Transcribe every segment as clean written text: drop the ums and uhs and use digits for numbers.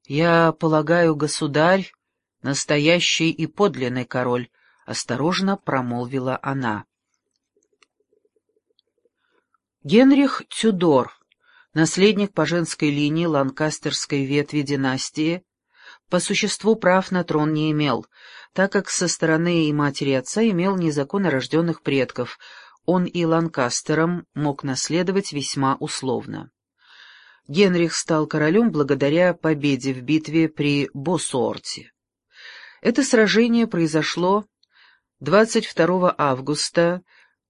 «Я полагаю, государь, настоящий и подлинный король», — осторожно промолвила она. Генрих Тюдор, наследник по женской линии ланкастерской ветви династии, по существу прав на трон не имел, так как со стороны и матери и отца имел незаконно рожденных предков, он и Ланкастером мог наследовать весьма условно. Генрих стал королем благодаря победе в битве при Боссуорте. Это сражение произошло 22 августа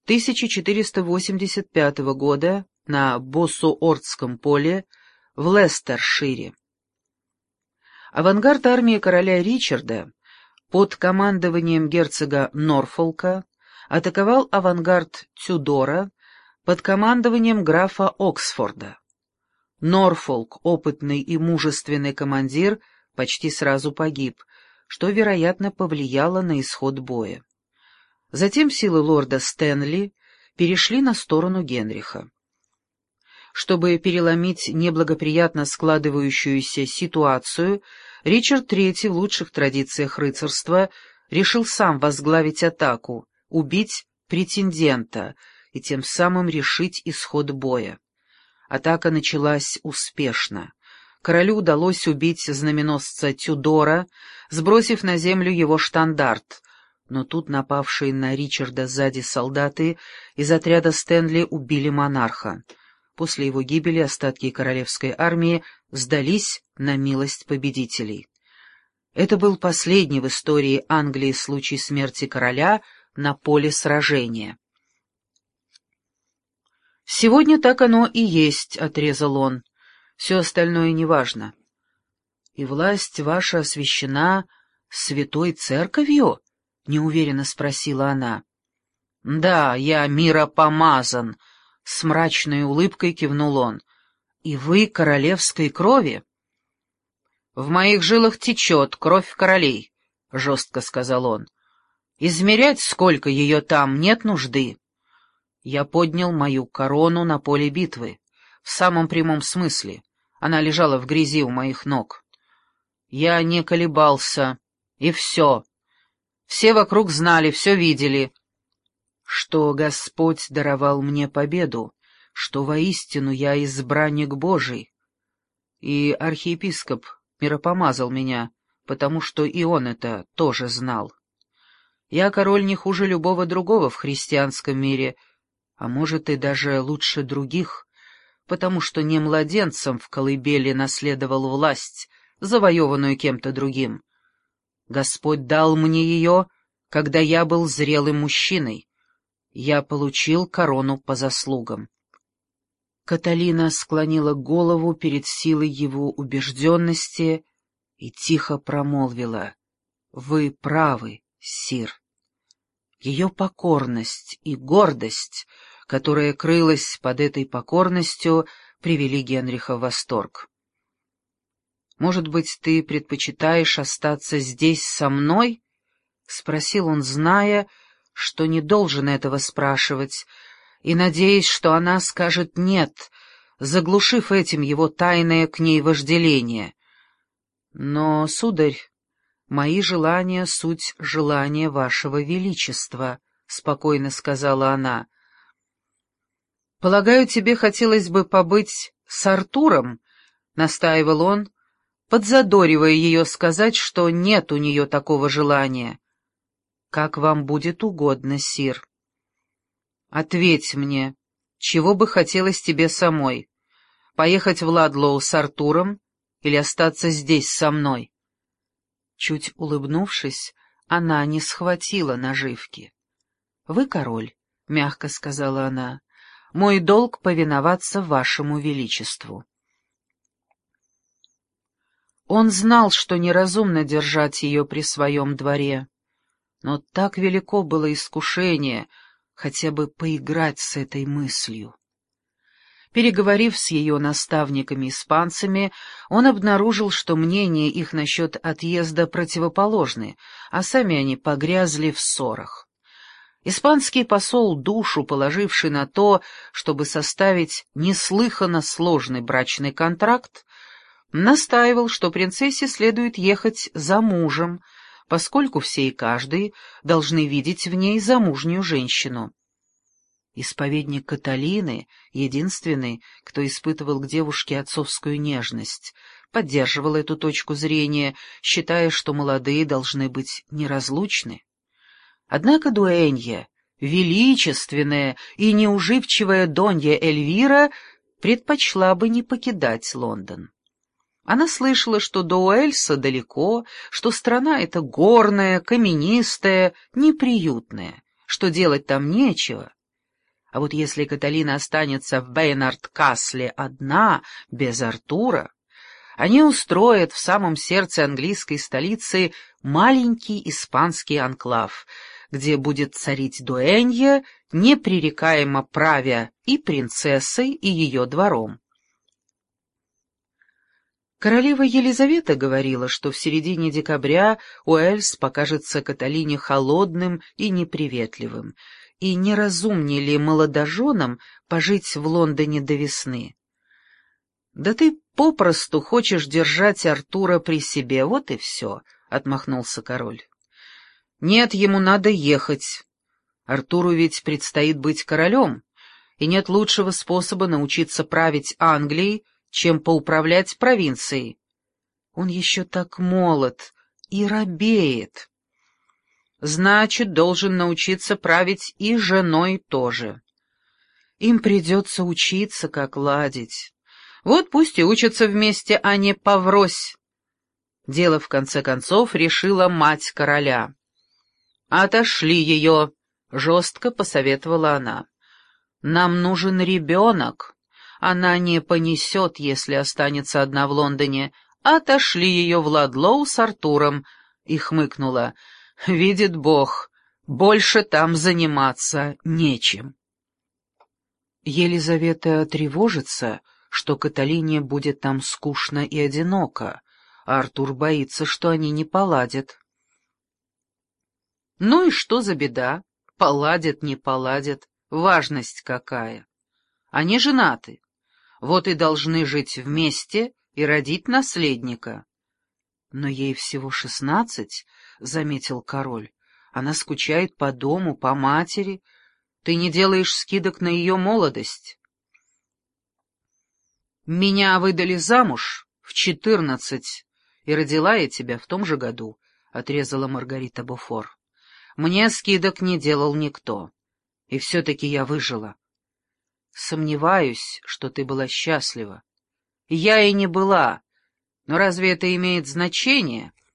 1485 года на Боссуортском поле в Лестершире. Авангард армии короля Ричарда под командованием герцога Норфолка атаковал авангард Тюдора под командованием графа Оксфорда. Норфолк, опытный и мужественный командир, почти сразу погиб, что, вероятно, повлияло на исход боя. Затем силы лорда Стэнли перешли на сторону Генриха. Чтобы переломить неблагоприятно складывающуюся ситуацию, Ричард III в лучших традициях рыцарства решил сам возглавить атаку, убить претендента и тем самым решить исход боя. Атака началась успешно. Королю удалось убить знаменосца Тюдора, сбросив на землю его штандарт, но тут напавшие на Ричарда сзади солдаты из отряда Стэнли убили монарха. После его гибели остатки королевской армии сдались на милость победителей. Это был последний в истории Англии случай смерти короля на поле сражения. «Сегодня так оно и есть», — отрезал он. «Все остальное неважно». «И власть ваша освящена святой церковью?» — неуверенно спросила она. «Да, я миропомазан», — с мрачной улыбкой кивнул он. «И вы королевской крови?» «В моих жилах течет кровь королей», — жестко сказал он. «Измерять, сколько ее там, нет нужды. Я поднял мою корону на поле битвы, в самом прямом смысле. Она лежала в грязи у моих ног. Я не колебался, и все. Все вокруг знали, все видели, что Господь даровал мне победу, что воистину я избранник Божий. И архиепископ миропомазал меня, потому что и он это тоже знал. Я король не хуже любого другого в христианском мире, а может и даже лучше других, потому что не младенцем в колыбели наследовал власть, завоеванную кем-то другим. Господь дал мне ее, когда я был зрелым мужчиной. Я получил корону по заслугам. Каталина склонила голову перед силой его убежденности и тихо промолвила: «Вы правы, сир». Ее покорность и гордость, которая крылась под этой покорностью, привели Генриха в восторг. «Может быть, ты предпочитаешь остаться здесь со мной?» — спросил он, зная, что не должен этого спрашивать, и надеясь, что она скажет «нет», заглушив этим его тайное к ней вожделение. «Но, сударь, мои желания — суть желания вашего величества», — спокойно сказала она. «Полагаю, тебе хотелось бы побыть с Артуром?» — настаивал он, подзадоривая ее сказать, что нет у нее такого желания. «Как вам будет угодно, сир». «Ответь мне, чего бы хотелось тебе самой? Поехать в Ладлоу с Артуром или остаться здесь со мной?» Чуть улыбнувшись, она не схватила наживки. «Вы король», — мягко сказала она, — «мой долг повиноваться вашему величеству». Он знал, что неразумно держать ее при своем дворе, но так велико было искушение хотя бы поиграть с этой мыслью. Переговорив с ее наставниками-испанцами, он обнаружил, что мнения их насчет отъезда противоположны, а сами они погрязли в ссорах. Испанский посол, душу положивший на то, чтобы составить неслыханно сложный брачный контракт, настаивал, что принцессе следует ехать за мужем, поскольку все и каждый должны видеть в ней замужнюю женщину. Исповедник Каталины, единственный, кто испытывал к девушке отцовскую нежность, поддерживал эту точку зрения, считая, что молодые должны быть неразлучны. Однако дуэнья, величественная и неуживчивая Донья Эльвира, предпочла бы не покидать Лондон. Она слышала, что до Уэльса далеко, что страна эта горная, каменистая, неприютная, что делать там нечего. А вот если Каталина останется в Бейнард-Касле одна, без Артура, они устроят в самом сердце английской столицы маленький испанский анклав, где будет царить дуэнья, непререкаемо правя и принцессой, и ее двором. Королева Елизавета говорила, что в середине декабря Уэльс покажется Каталине холодным и неприветливым, и неразумнее ли молодоженам пожить в Лондоне до весны. «Да ты попросту хочешь держать Артура при себе, вот и все», — отмахнулся король. «Нет, ему надо ехать. Артуру ведь предстоит быть королем, и нет лучшего способа научиться править Англией, чем поуправлять провинцией. Он еще так молод и робеет. Значит, должен научиться править и женой тоже. Им придется учиться, как ладить. Вот пусть и учатся вместе, а не поврось». Дело, в конце концов, решила мать короля. «Отошли ее», — жестко посоветовала она. «Нам нужен ребенок. Она не понесет, если останется одна в Лондоне. Отошли ее в Ладлоу с Артуром», — и хмыкнула. «Видит Бог, больше там заниматься нечем». Елизавета тревожится, что Каталине будет там скучно и одиноко, а Артур боится, что они не поладят. Ну и что за беда? Поладят, не поладят. Важность какая? Они женаты. Вот и должны жить вместе и родить наследника. Но ей всего 16, — заметил король. Она скучает по дому, по матери. Ты не делаешь скидок на ее молодость. Меня выдали замуж в 14, и родила я тебя в том же году, — отрезала Маргарита Бофор. Мне скидок не делал никто, и все-таки я выжила. Сомневаюсь, что ты была счастлива. Я и не была, но разве это имеет значение?